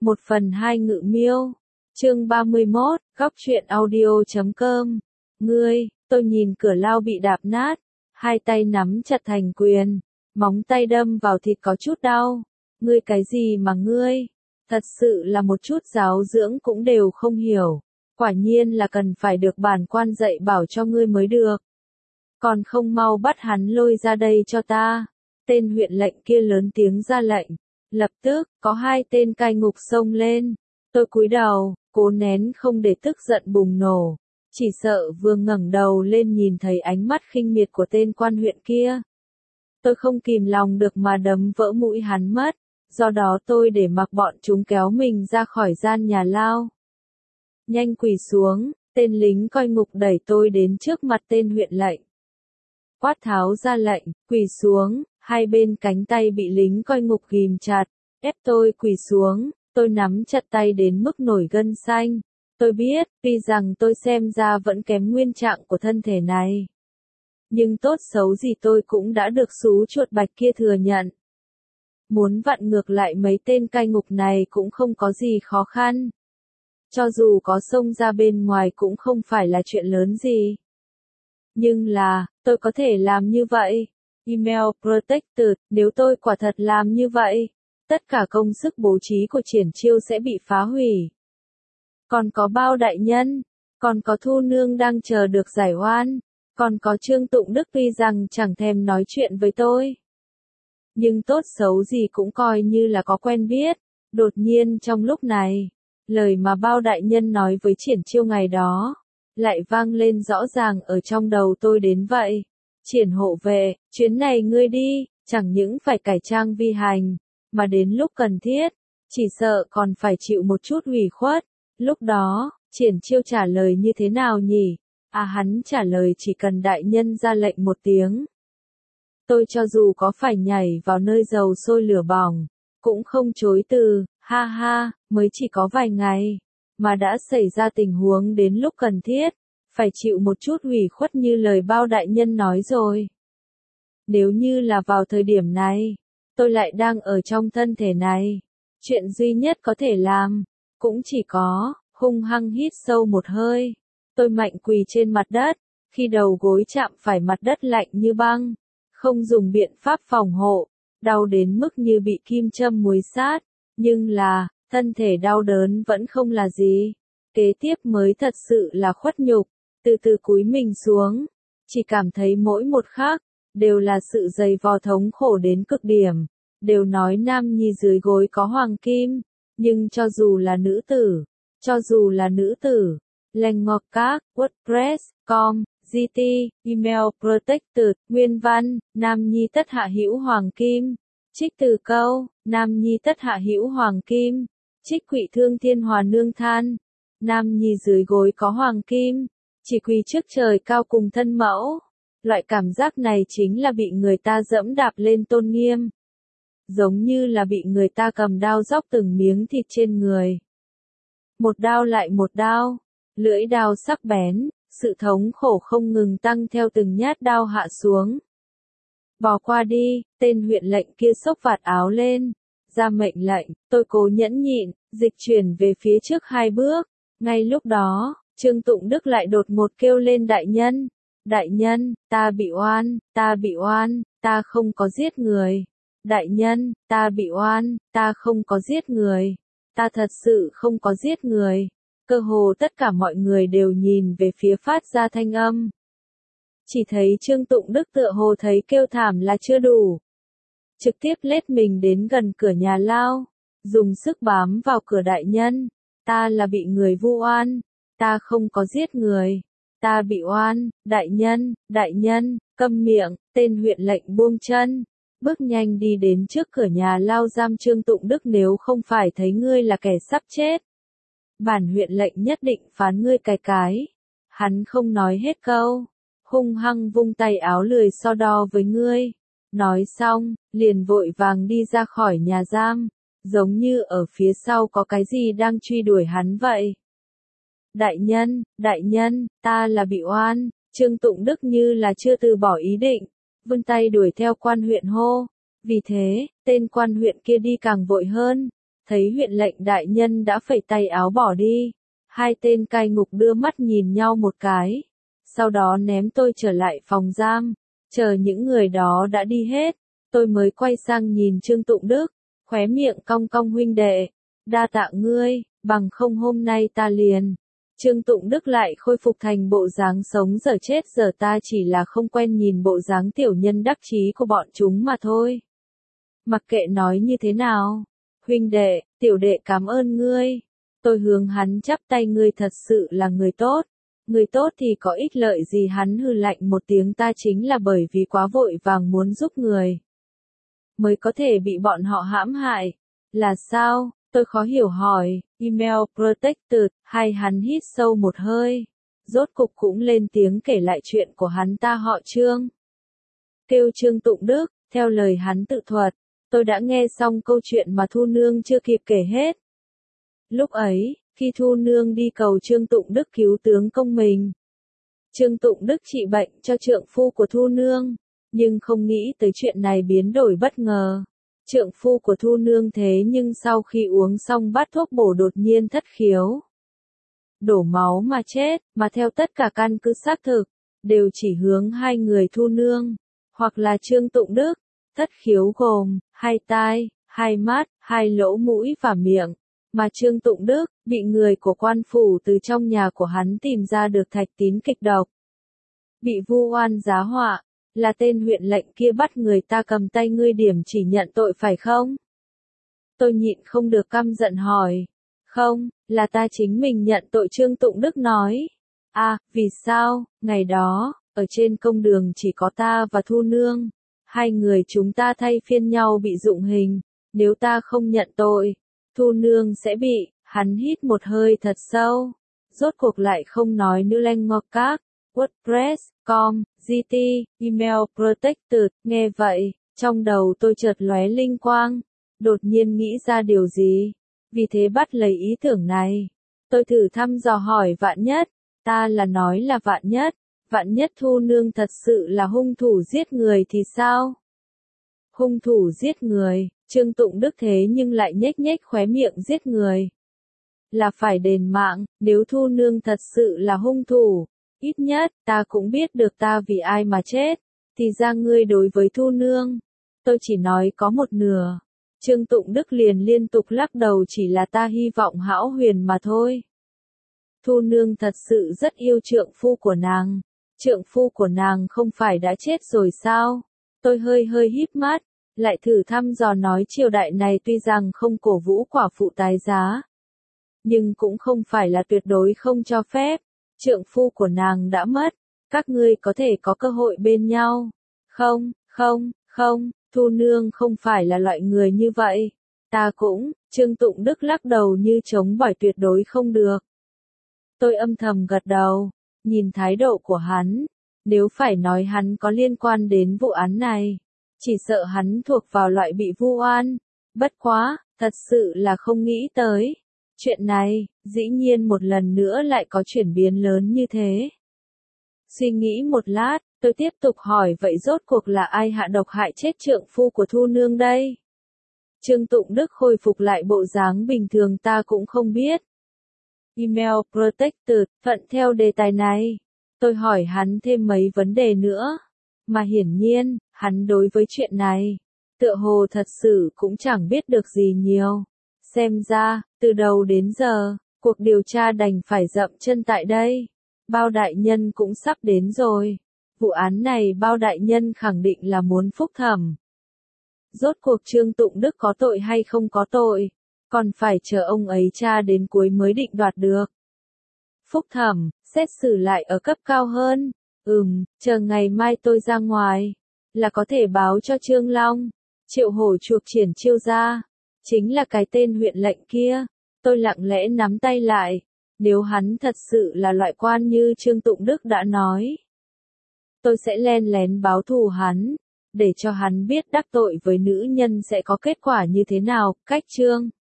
1/2 Ngự Miêu. Chương 31, góc truyện audio.com. Tôi nhìn cửa lao bị đạp nát, hai tay nắm chặt thành quyền, móng tay đâm vào thịt có chút đau. Ngươi cái gì mà ngươi? Thật sự là một chút giáo dưỡng cũng đều không hiểu. Quả nhiên là cần phải được bản quan dạy bảo cho ngươi mới được. Còn không mau bắt hắn lôi ra đây cho ta. Tên huyện lệnh kia lớn tiếng ra lệnh. Lập tức, có hai tên cai ngục xông lên. Tôi cúi đầu, cố nén không để tức giận bùng nổ. Chỉ sợ vừa ngẩng đầu lên nhìn thấy ánh mắt khinh miệt của tên quan huyện kia. Tôi không kìm lòng được mà đấm vỡ mũi hắn mất. Do đó tôi để mặc bọn chúng kéo mình ra khỏi gian nhà lao. Nhanh quỳ xuống, tên lính coi ngục đẩy tôi đến trước mặt tên huyện lệnh. Quát tháo ra lệnh, quỳ xuống, hai bên cánh tay bị lính coi ngục ghìm chặt, ép tôi quỳ xuống, tôi nắm chặt tay đến mức nổi gân xanh. Tôi biết, tuy rằng tôi xem ra vẫn kém nguyên trạng của thân thể này. Nhưng tốt xấu gì tôi cũng đã được sú chuột bạch kia thừa nhận. Muốn vặn ngược lại mấy tên cai ngục này cũng không có gì khó khăn. Cho dù có xông ra bên ngoài cũng không phải là chuyện lớn gì. Nhưng là, tôi có thể làm như vậy. Email Protected, nếu tôi quả thật làm như vậy, tất cả công sức bố trí của Triển Chiêu sẽ bị phá hủy. Còn có Bao đại nhân, còn có Thu Nương đang chờ được giải oan, còn có Trương Tụng Đức tuy rằng chẳng thèm nói chuyện với tôi. Nhưng tốt xấu gì cũng coi như là có quen biết. Đột nhiên trong lúc này, lời mà Bao đại nhân nói với Triển Chiêu ngày đó, lại vang lên rõ ràng ở trong đầu tôi đến vậy. Triển hộ vệ, chuyến này ngươi đi, chẳng những phải cải trang vi hành, mà đến lúc cần thiết, chỉ sợ còn phải chịu một chút ủy khuất. Lúc đó, Triển Chiêu trả lời như thế nào nhỉ? Hắn trả lời chỉ cần đại nhân ra lệnh một tiếng. Tôi cho dù có phải nhảy vào nơi dầu sôi lửa bỏng, cũng không chối từ, ha ha, mới chỉ có vài ngày, mà đã xảy ra tình huống đến lúc cần thiết, phải chịu một chút ủy khuất như lời Bao đại nhân nói rồi. Nếu như là vào thời điểm này, tôi lại đang ở trong thân thể này, chuyện duy nhất có thể làm, cũng chỉ có, hung hăng hít sâu một hơi. Tôi mạnh quỳ trên mặt đất, khi đầu gối chạm phải mặt đất lạnh như băng, không dùng biện pháp phòng hộ, đau đến mức như bị kim châm muối sát, nhưng là, thân thể đau đớn vẫn không là gì. Kế tiếp mới thật sự là khuất nhục, từ từ cúi mình xuống, chỉ cảm thấy mỗi một khắc, đều là sự dày vò thống khổ đến cực điểm, đều nói nam nhi dưới gối có hoàng kim, nhưng cho dù là nữ tử, Lành Ngọc Các, WordPress.com, GT, Email Protected, Nguyên văn, nam nhi tất hạ hữu hoàng kim, trích từ câu, nam nhi tất hạ hữu hoàng kim, trích Quỵ Thương Thiên Hòa Nương than, nam nhi dưới gối có hoàng kim, chỉ quỳ trước trời cao cùng thân mẫu. Loại cảm giác này chính là bị người ta dẫm đạp lên tôn nghiêm. Giống như là bị người ta cầm đao róc từng miếng thịt trên người. Một đao lại một đao, lưỡi đao sắc bén, sự thống khổ không ngừng tăng theo từng nhát đao hạ xuống. Bỏ qua đi, tên huyện lệnh kia xốc vạt áo lên, ra mệnh lệnh, tôi cố nhẫn nhịn, dịch chuyển về phía trước 2 bước. Ngay lúc đó, Trương Tụng Đức lại đột ngột kêu lên đại nhân, ta bị oan, ta không có giết người. Đại nhân, ta bị oan, ta không có giết người. Ta thật sự không có giết người. Cơ hồ tất cả mọi người đều nhìn về phía phát ra thanh âm. Chỉ thấy Trương Tụng Đức tựa hồ thấy kêu thảm là chưa đủ. Trực tiếp lết mình đến gần cửa nhà lao, dùng sức bám vào cửa. Đại nhân, ta là bị người vu oan, ta không có giết người, ta bị oan. Đại nhân, câm miệng. Tên huyện lệnh buông chân, bước nhanh đi đến trước cửa nhà lao giam Trương Tụng Đức. Nếu không phải thấy ngươi là kẻ sắp chết, bản huyện lệnh nhất định phán ngươi cái. Hắn không nói hết câu, hung hăng vung tay áo lười so đo với ngươi. Nói xong, liền vội vàng đi ra khỏi nhà giam, giống như ở phía sau có cái gì đang truy đuổi hắn vậy. Đại nhân, ta là bị oan. Trương Tụng Đức như là chưa từ bỏ ý định, vươn tay đuổi theo quan huyện hô. Vì thế, tên quan huyện kia đi càng vội hơn, thấy huyện lệnh đại nhân đã phẩy tay áo bỏ đi. Hai tên cai ngục đưa mắt nhìn nhau một cái, sau đó ném tôi trở lại phòng giam, chờ những người đó đã đi hết, tôi mới quay sang nhìn Trương Tụng Đức, khóe miệng cong cong huynh đệ, đa tạ ngươi, bằng không hôm nay ta liền. Trương Tụng Đức lại khôi phục thành bộ dáng sống dở chết dở, ta chỉ là không quen nhìn bộ dáng tiểu nhân đắc chí của bọn chúng mà thôi. Mặc kệ nói như thế nào, huynh đệ, tiểu đệ cảm ơn ngươi. Tôi hướng hắn chắp tay, ngươi thật sự là người tốt. Người tốt thì có ích lợi gì? Hắn hừ lạnh một tiếng, ta chính là bởi vì quá vội vàng muốn giúp người, mới có thể bị bọn họ hãm hại. Là sao? Tôi khó hiểu hỏi. Email protected. Hay hắn hít sâu một hơi, rốt cục cũng lên tiếng kể lại chuyện của hắn. Ta họ Trương, kêu Trương Tụng Đức. Theo lời hắn tự thuật, tôi đã nghe xong câu chuyện mà Thu Nương chưa kịp kể hết. Lúc ấy, khi Thu Nương đi cầu Trương Tụng Đức cứu tướng công mình, Trương Tụng Đức trị bệnh cho trượng phu của Thu Nương, nhưng không nghĩ tới chuyện này biến đổi bất ngờ. Trượng phu của Thu Nương thế nhưng sau khi uống xong bát thuốc bổ đột nhiên thất khiếu, đổ máu mà chết, mà theo tất cả căn cứ xác thực, đều chỉ hướng hai người Thu Nương, hoặc là Trương Tụng Đức. Thất khiếu gồm, hai tai, hai mắt, hai lỗ mũi và miệng. Mà Trương Tụng Đức, bị người của quan phủ từ trong nhà của hắn tìm ra được thạch tín kịch độc. Bị vu oan giá họa, là tên huyện lệnh kia bắt người ta cầm tay ngươi điểm chỉ nhận tội phải không? Tôi nhịn không được căm giận hỏi. Không, là ta chính mình nhận tội, Trương Tụng Đức nói. À, vì sao? Ngày đó, ở trên công đường chỉ có ta và Thu Nương. Hai người chúng ta thay phiên nhau bị dụng hình. Nếu ta không nhận tội, Thu Nương sẽ bị. Hắn hít một hơi thật sâu, rốt cuộc lại không nói nữa. Lanh ngọc các, WordPress.com, GT, Email Protected. Nghe vậy, trong đầu tôi chợt lóe linh quang, đột nhiên nghĩ ra điều gì, vì thế bắt lấy ý tưởng này. Tôi thử thăm dò hỏi Vạn Nhất, ta là nói là Vạn Nhất Thu Nương thật sự là hung thủ giết người thì sao? Hung thủ giết người, Trương Tụng Đức thế nhưng lại nhếch nhếch khóe miệng. Giết người là phải đền mạng, nếu Thu Nương thật sự là hung thủ, ít nhất, ta cũng biết được ta vì ai mà chết, thì ra ngươi đối với Thu Nương. Tôi chỉ nói có một nửa. Trương Tụng Đức liền liên tục lắc đầu, chỉ là ta hy vọng hão huyền mà thôi. Thu Nương thật sự rất yêu trượng phu của nàng. Trượng phu của nàng không phải đã chết rồi sao? Tôi hơi híp mắt, lại thử thăm dò nói, triều đại này tuy rằng không cổ vũ quả phụ tái giá, nhưng cũng không phải là tuyệt đối không cho phép. Trượng phu của nàng đã mất, các ngươi có thể có cơ hội bên nhau. Không, Thu Nương không phải là loại người như vậy. Ta cũng, Trương Tụng Đức lắc đầu như chống bỏi, tuyệt đối không được. Tôi âm thầm gật đầu, nhìn thái độ của hắn, nếu phải nói hắn có liên quan đến vụ án này, chỉ sợ hắn thuộc vào loại bị vu oan. Bất quá, thật sự là không nghĩ tới. Chuyện này, dĩ nhiên một lần nữa lại có chuyển biến lớn như thế. Suy nghĩ một lát, tôi tiếp tục hỏi, vậy rốt cuộc là ai hạ độc hại chết trượng phu của Thu Nương đây? Trương Tụng Đức khôi phục lại bộ dáng bình thường, ta cũng không biết. Email Protected, thuận theo đề tài này, tôi hỏi hắn thêm mấy vấn đề nữa, mà hiển nhiên, hắn đối với chuyện này, tựa hồ thật sự cũng chẳng biết được gì nhiều. Xem ra, từ đầu đến giờ, cuộc điều tra đành phải dậm chân tại đây. Bao đại nhân cũng sắp đến rồi. Vụ án này Bao đại nhân khẳng định là muốn phúc thẩm. Rốt cuộc Trương Tụng Đức có tội hay không có tội, còn phải chờ ông ấy tra đến cuối mới định đoạt được. Phúc thẩm, xét xử lại ở cấp cao hơn. Chờ ngày mai tôi ra ngoài, là có thể báo cho Trương Long, Triệu Hổ chuộc Triển Chiêu ra. Chính là cái tên huyện lệnh kia. Tôi lặng lẽ nắm tay lại. Nếu hắn thật sự là loại quan như Trương Tụng Đức đã nói, tôi sẽ len lén báo thù hắn, để cho hắn biết đắc tội với nữ nhân sẽ có kết quả như thế nào. Cách chương